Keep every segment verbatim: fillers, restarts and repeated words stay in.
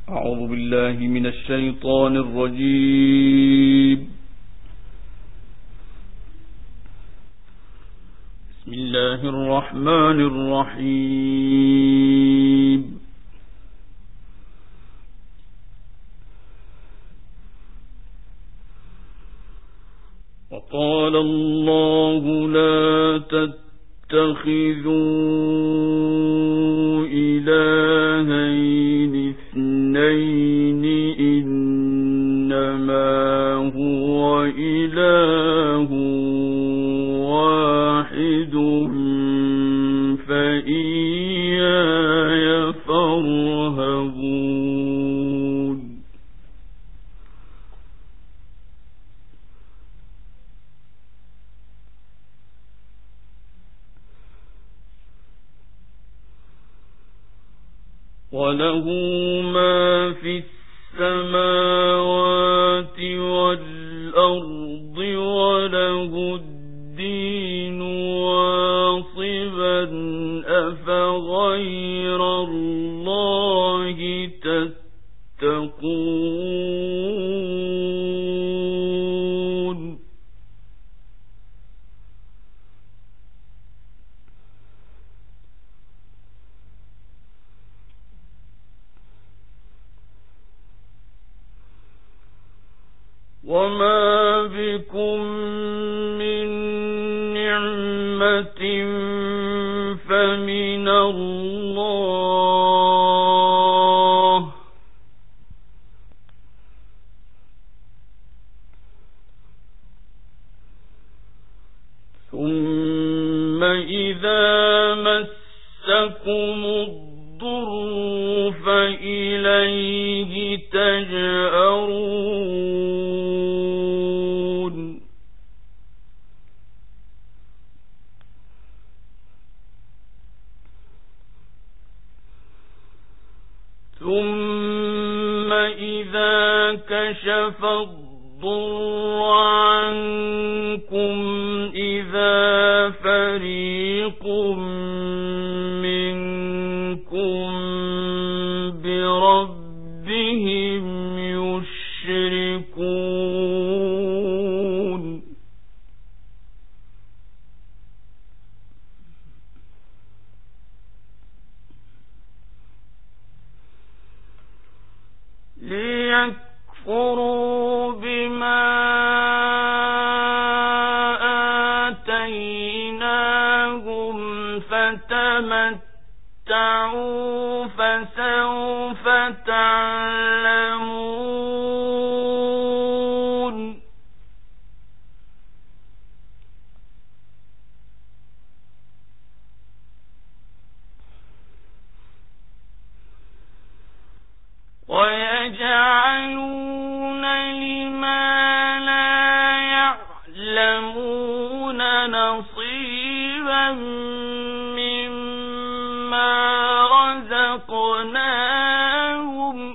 أعوذ بالله من الشيطان الرجيم. بسم الله الرحمن الرحيم. وقال الله لا تتخذوا إلهين اثنين إنما هو إله واحد فإياي فارهبون. وله ما في السماوات والأرض وله الدين واصبا أفغير الله تتقون. وما بكم من نعمة فمن الله ثم إذا مسكم الضر فإليه تجأرون. ثم إذا كشف الضر عنكم إذا فريق منكم بربهم يشركون. ليكفروا بما آتيناهم فتمتعوا فسوف تعلمون. ويجعلون لما لا يعلمون نصيبا مما رزقناهم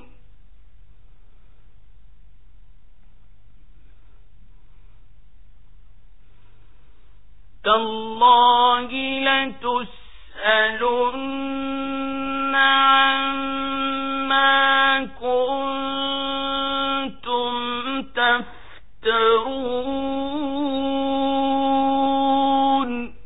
تالله لتسألن عما كنتم تفترون.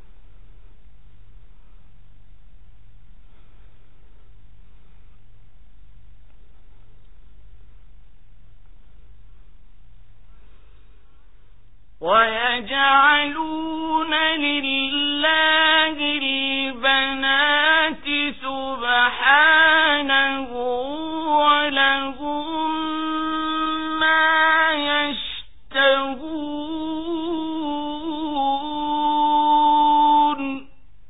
ويجعلون لله البنات سبحانه ولهم ما يشتهون.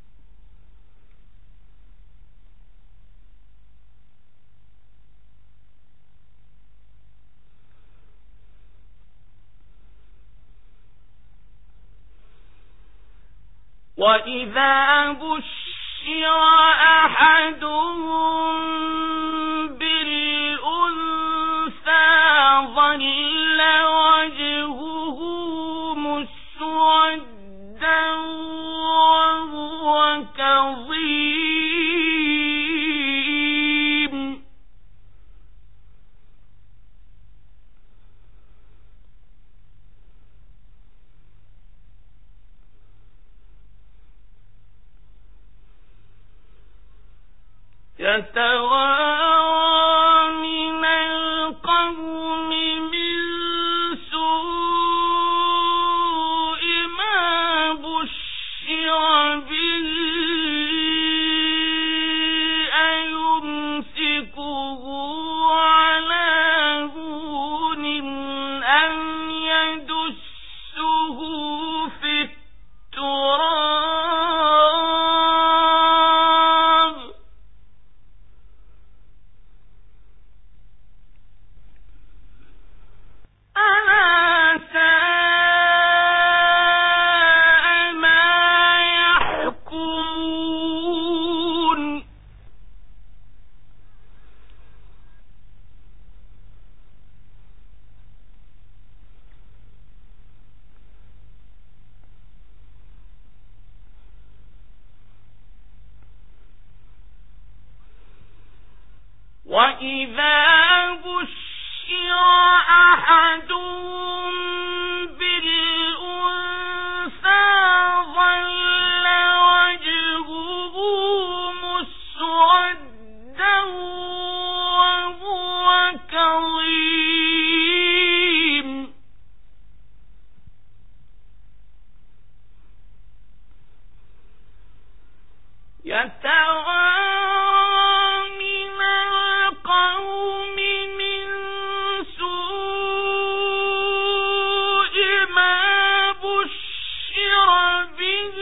وإذا بشر أحدهم بالأنثى ظل وجهه مسودا وهو كظيم. يتوارى من القوم من سوء ما بشر به أيمسكه على هون أم يدسه في التراب ألا ساء ما يحكمون وإذا بشر أحدهم بالأنثى ظل وجهه مسودا وهو كظيم يتوارى من القوم من سوء ما بشر به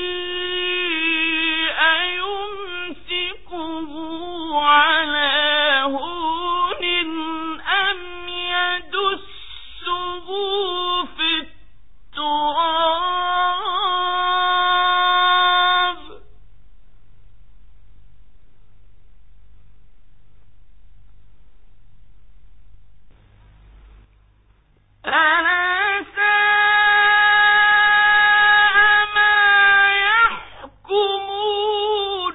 أيمسكه على هون أم يدسه في التراب ألا ساء ما يحكمون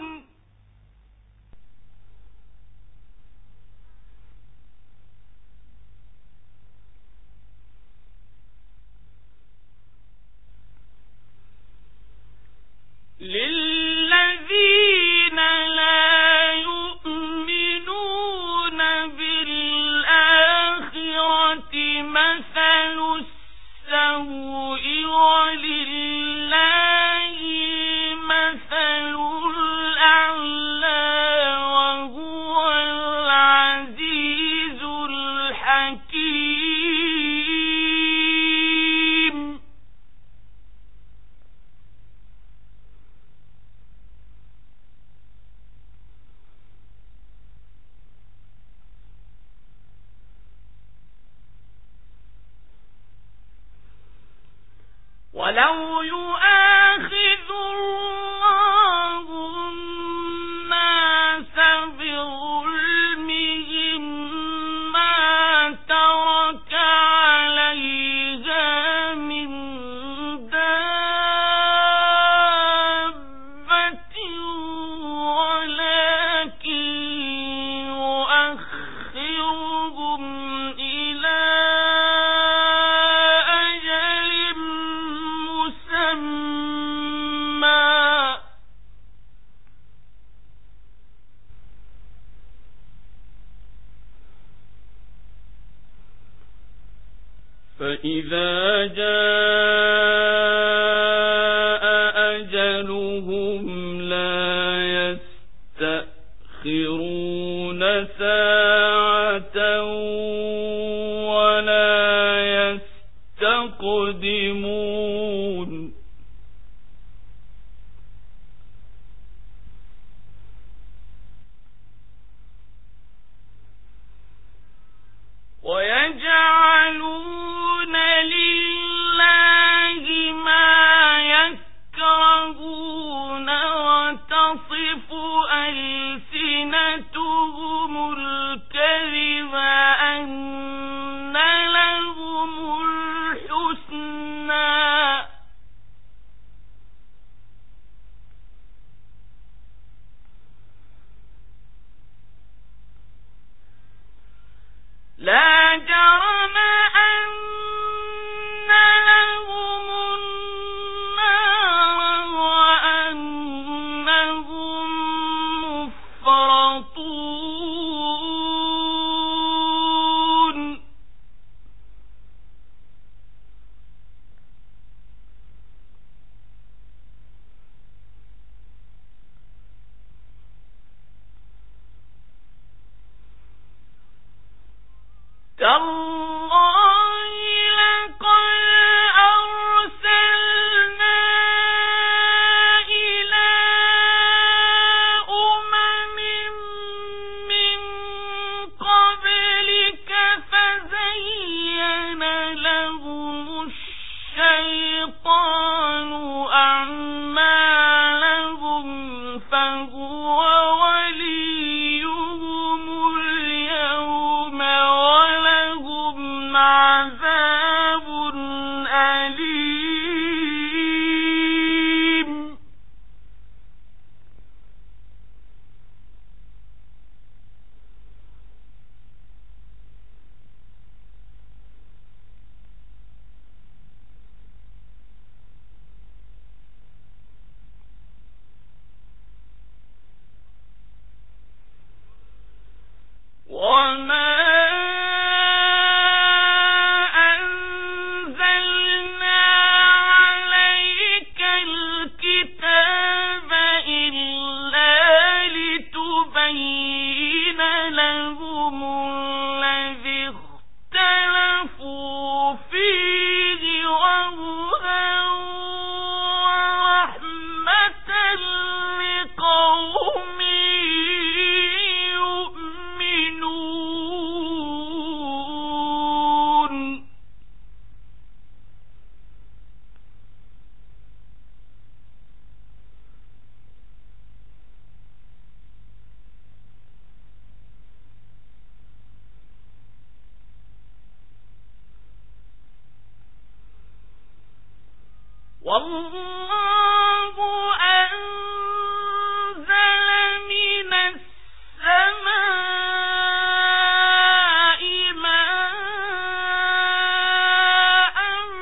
للذين لا يؤمنون بالآخرة مثل السوء ولله مثل الأعلى وهو العزيز الحكيم ولو يؤاخذ الله الناس بظلمهم ما ترك عليها من دابة ولكن يؤخرهم إلى أجل مسمى فإذا جاء أجلهم لا يستأخرون ساعة ولا يستقدمون ويجعلون لله ما يكرهون وتصف ألسنتهم الكذب تالله لقد أرسلنا إلى أمم من قبلك فزين لهم الشيطان أعمالهم فهو وليهم اليوم ولهم عذاب أليم. وما أنزلنا عليك الكتاب إلا لتبين لهم الذي اختلفوا فيه وهدى ورحمة لقوم يؤمنون. والله أنزل من السماء ماء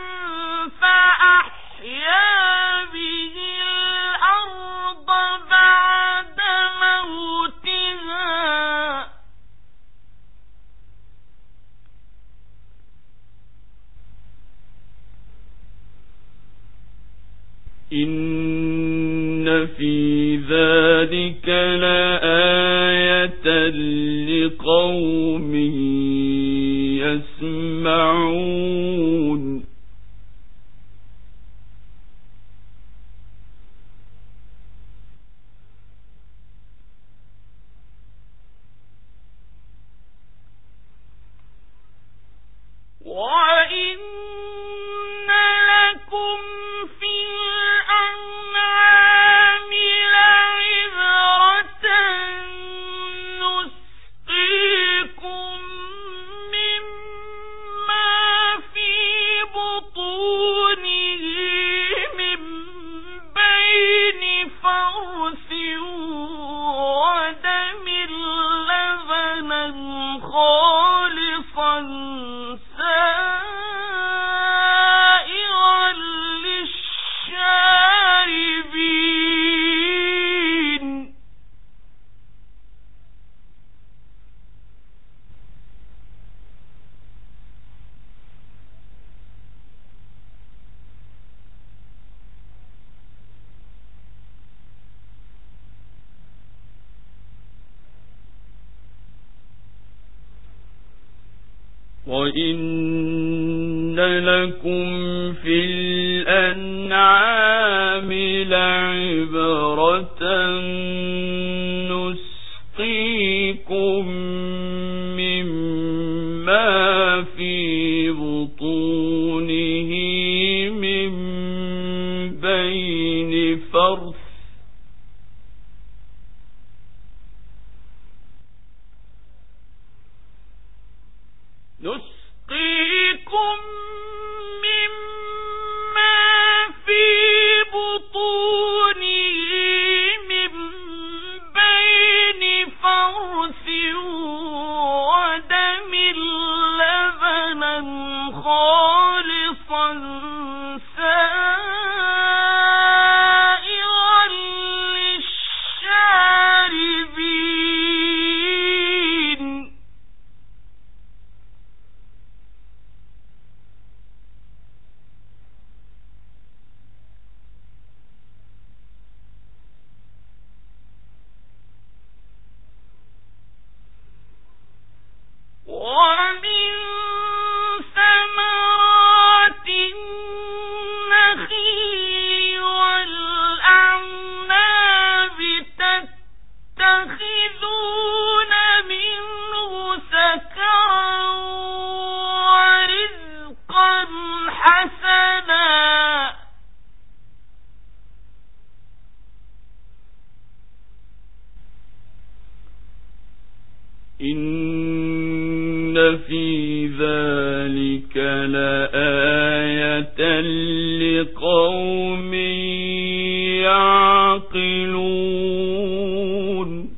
فأحيا به الأرض بعد موتها إن في ذلك لآية لقوم يسمعون. وإن لكم في الأنعام لعبرة نسقيكم مما في بطونه من بين فرث ودم لبنا خالصا سائغا للشاربين. وإن لكم في الأنعام لعبرة نسقيكم مما في بطونه من بين فرث نسقيكم مما في بطونه من بين فرث ودم لبنا خالصا سائغا للشاربين. إن في ذلك لآية لقوم يعقلون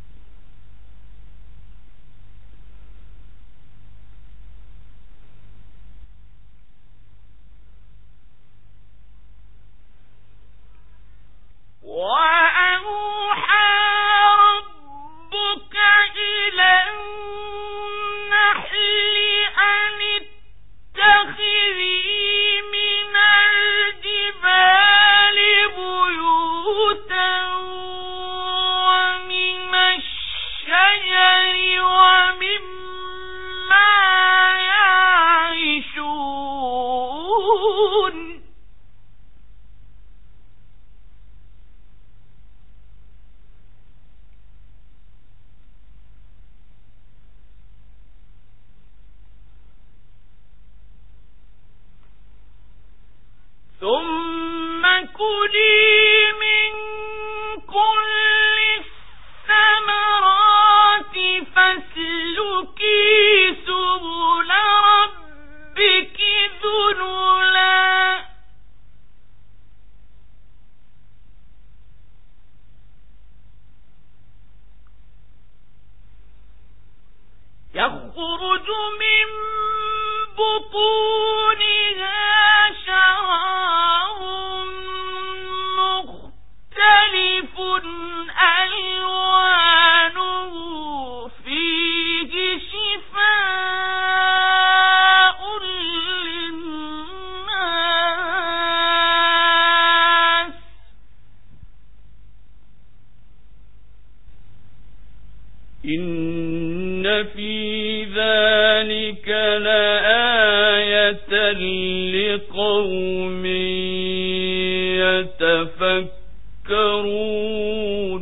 ثم كلي من كل الثمرات فاسلكي سبل ربك ذللا يخرج من بطونها شراب مختلف ألوانه فيه شفاء للناس إن في ذلك لآية لقوم يتفكرون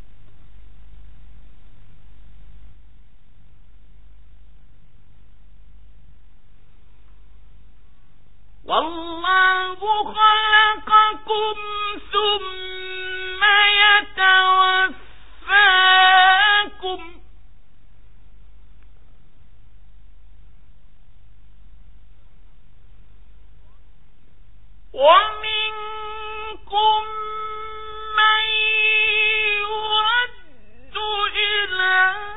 والله خلقكم ثم يتوفاكم ومنكم من يرد إلى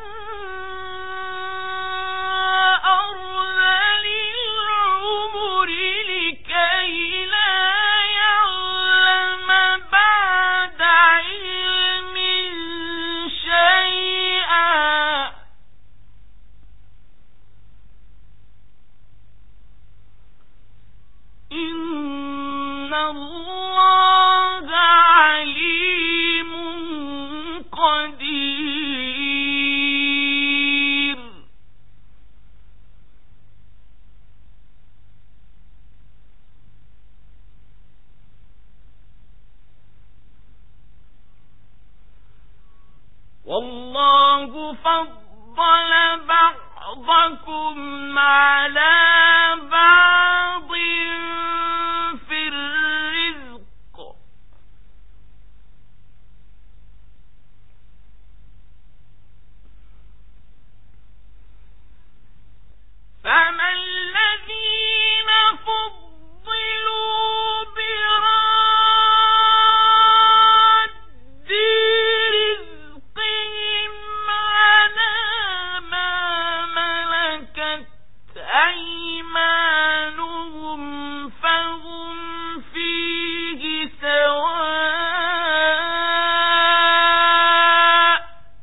أرذل العمر لكي لا يعلم بعد علم شيئا إن الله عليم قدير والله فضل بعضكم على بعض في الرزق فما الذين فضلوا براد رزقهم على ما ملكت أيمانهم فهم فيه سواء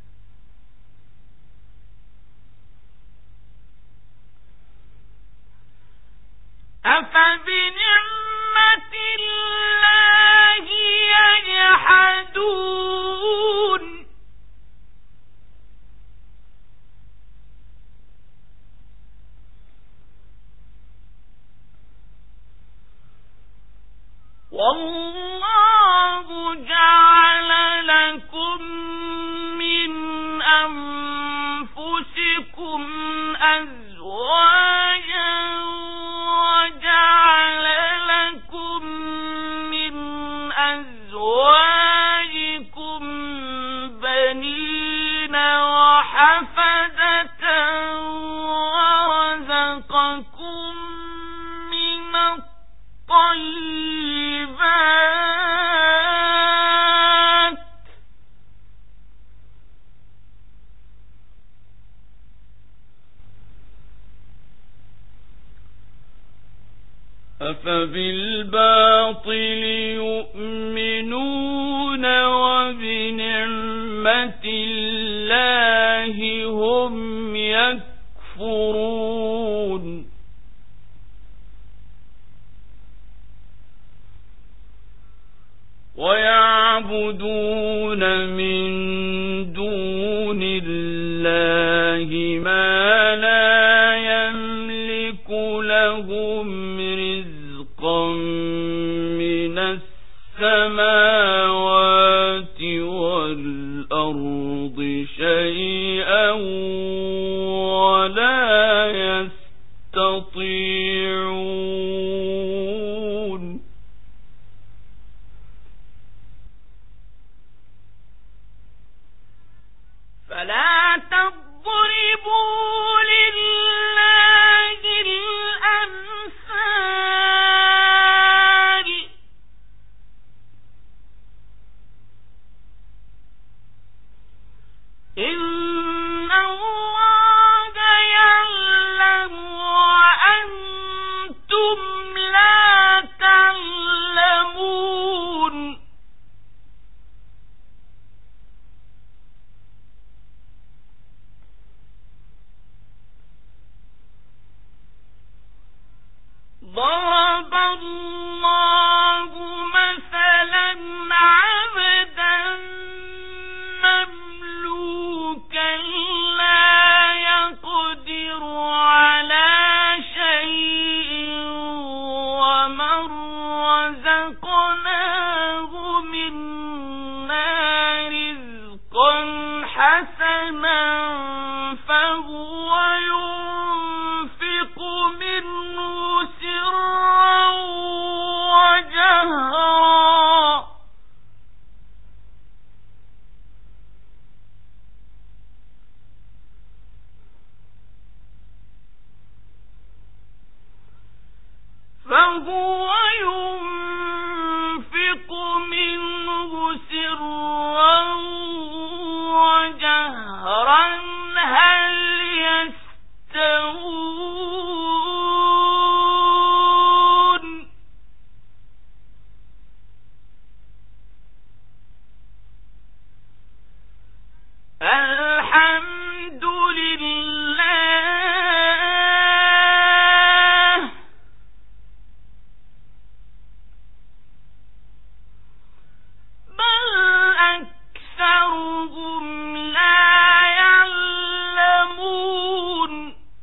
أفبنعمة الله يجحدون والله جعل لكم من أنفسكم أزواجا وجعل لكم من أزواجكم بنين وحفدة أفبالباطل يؤمنون وبنعمة الله هم يكفرون ويعبدون من دون الله ما لا يملك لهم رزقا من السماوات والأرض شيئا ولا يستطيعون فلا تضربوا لله الأمثال إن الله يعلم وأنتم لا تعلمون ضرب الله مثلا عبدا مملوكا لا يقدر على شيء ومن رزقناه منا رزقا حسنا فهو ينفق منه سرا وجهرا فهو ينفق منه سرا وجهرا هل يستوون الحمد لله بل أكثرهم لا يعلمون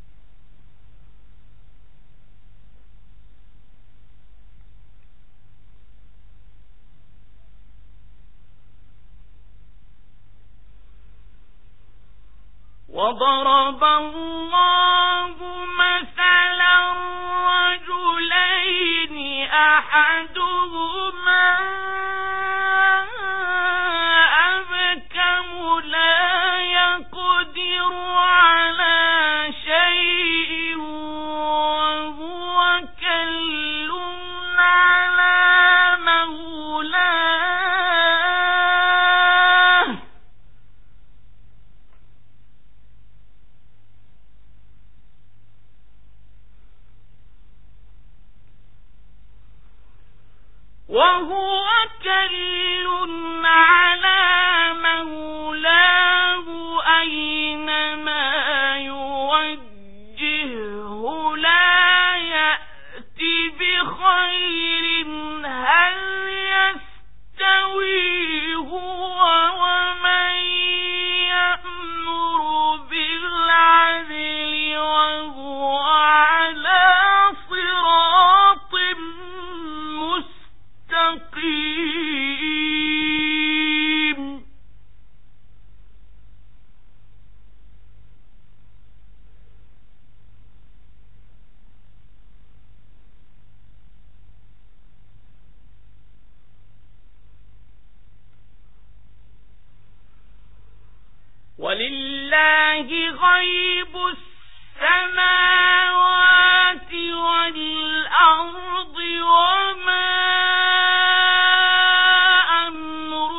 وضرب الله مثلا رجلين أحدهما أبكم لا يقدر على شيء وهو كل على مولاه وهو كل على مولاه أينما يوجهه لا يأتي بخير هل يستوي هو ومن يأمر بالعدل وهو على صراط مستقيم ولله غيب السماوات والأرض وما أمر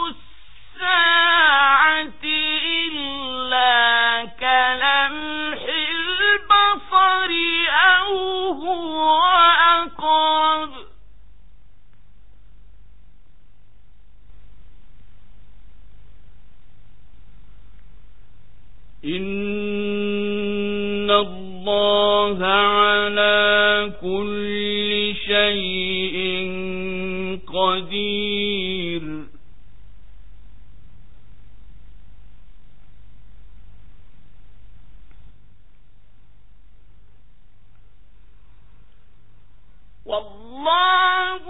الساعة إلا كلمح البصر أو هو أقرب إن الله على كل شيء قدير. والله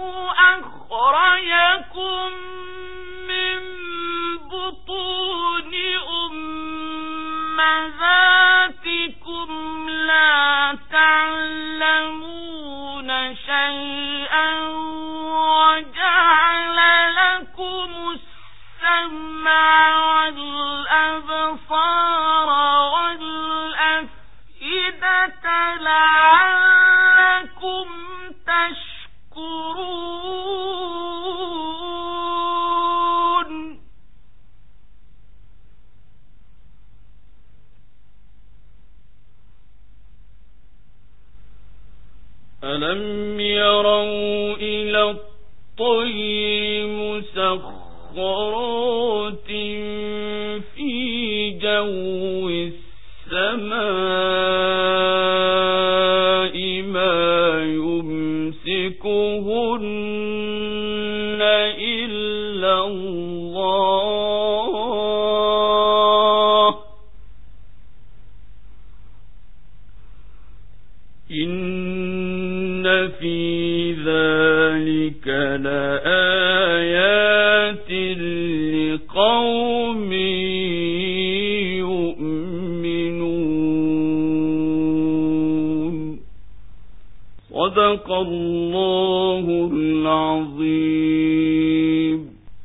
أخرجكم من بطون أمهاتكم لا تعلمون شيئا وجعل لكم السمع والأبصار والأفئدة لعلكم تشكرون. ألم يروا إلى الطير مسخرات في جو السماء ما يمسكهن إلا الله إن في ذلك لآيات لقوم يؤمنون. صدق الله العظيم.